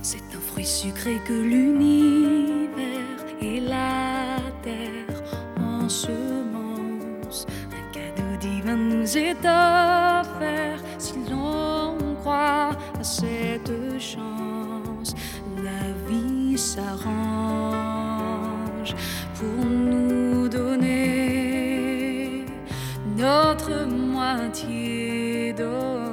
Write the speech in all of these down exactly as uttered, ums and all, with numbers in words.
C'est un fruit sucré que l'univers et la terre ensemencent. Un cadeau divin nous est offert si l'on croit à cette chance. La vie s'arrange pour nous donner notre moitié d'orange.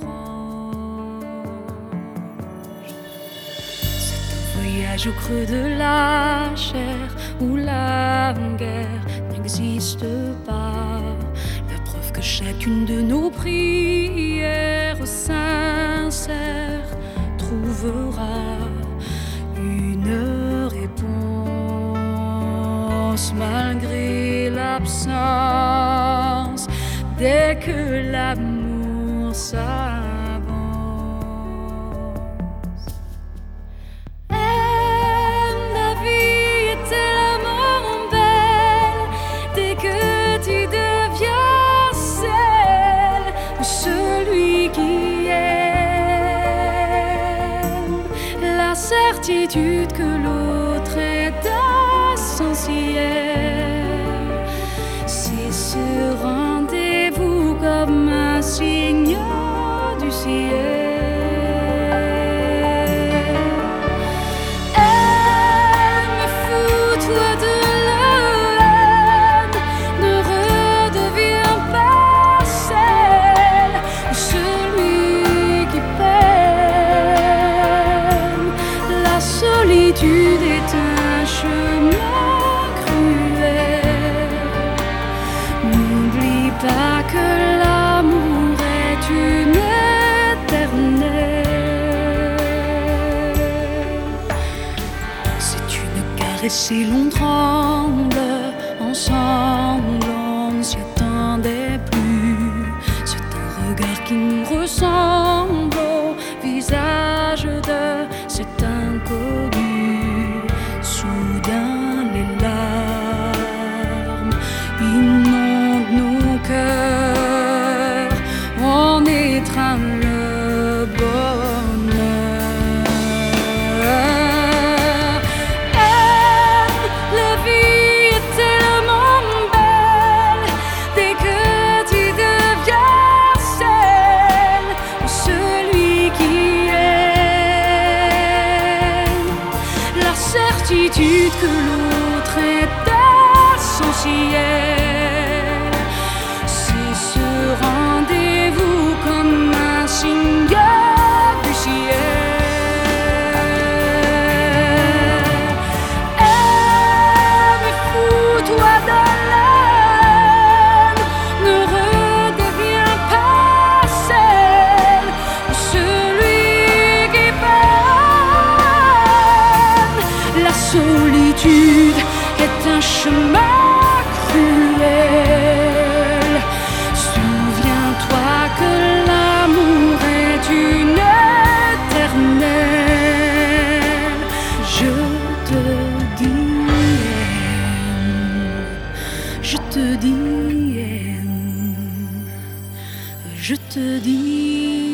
Voyage au creux de la chair où la guerre n'existe pas. La preuve que chacune de nos prières sincères trouvera une réponse malgré l'absence. Dès que l'amour s'avance. Certitude que l'autre est essentiel. C'est ce rendez-vous comme un signe du ciel. Aime, fous-toi de la haine, ne redeviens pas celle ou celui qui peine. La solitude est un chemin cruel. N'oublie pas que l'amour est une éternelle. C'est une caresse et l'on tremble ensemble, on ne s'y attendait plus. C'est un regard qui nous ressemble au visage de cet inconnu. Soudain les larmes inondent nos cœurs, on étreint le bonheur. Aime, la vie est tellement belle dès que tu deviens celle ou celui qui certitude que l'autre est essentiel. C'est ce rendez-vous comme un signe du ciel. Aime, fous-toi de la haine, ne redeviens pas celle ou celui qui peine. La solitude est un chemin cruel. Souviens-toi que l'amour est une éternelle. Je te dis aime, je te dis aime, je te dis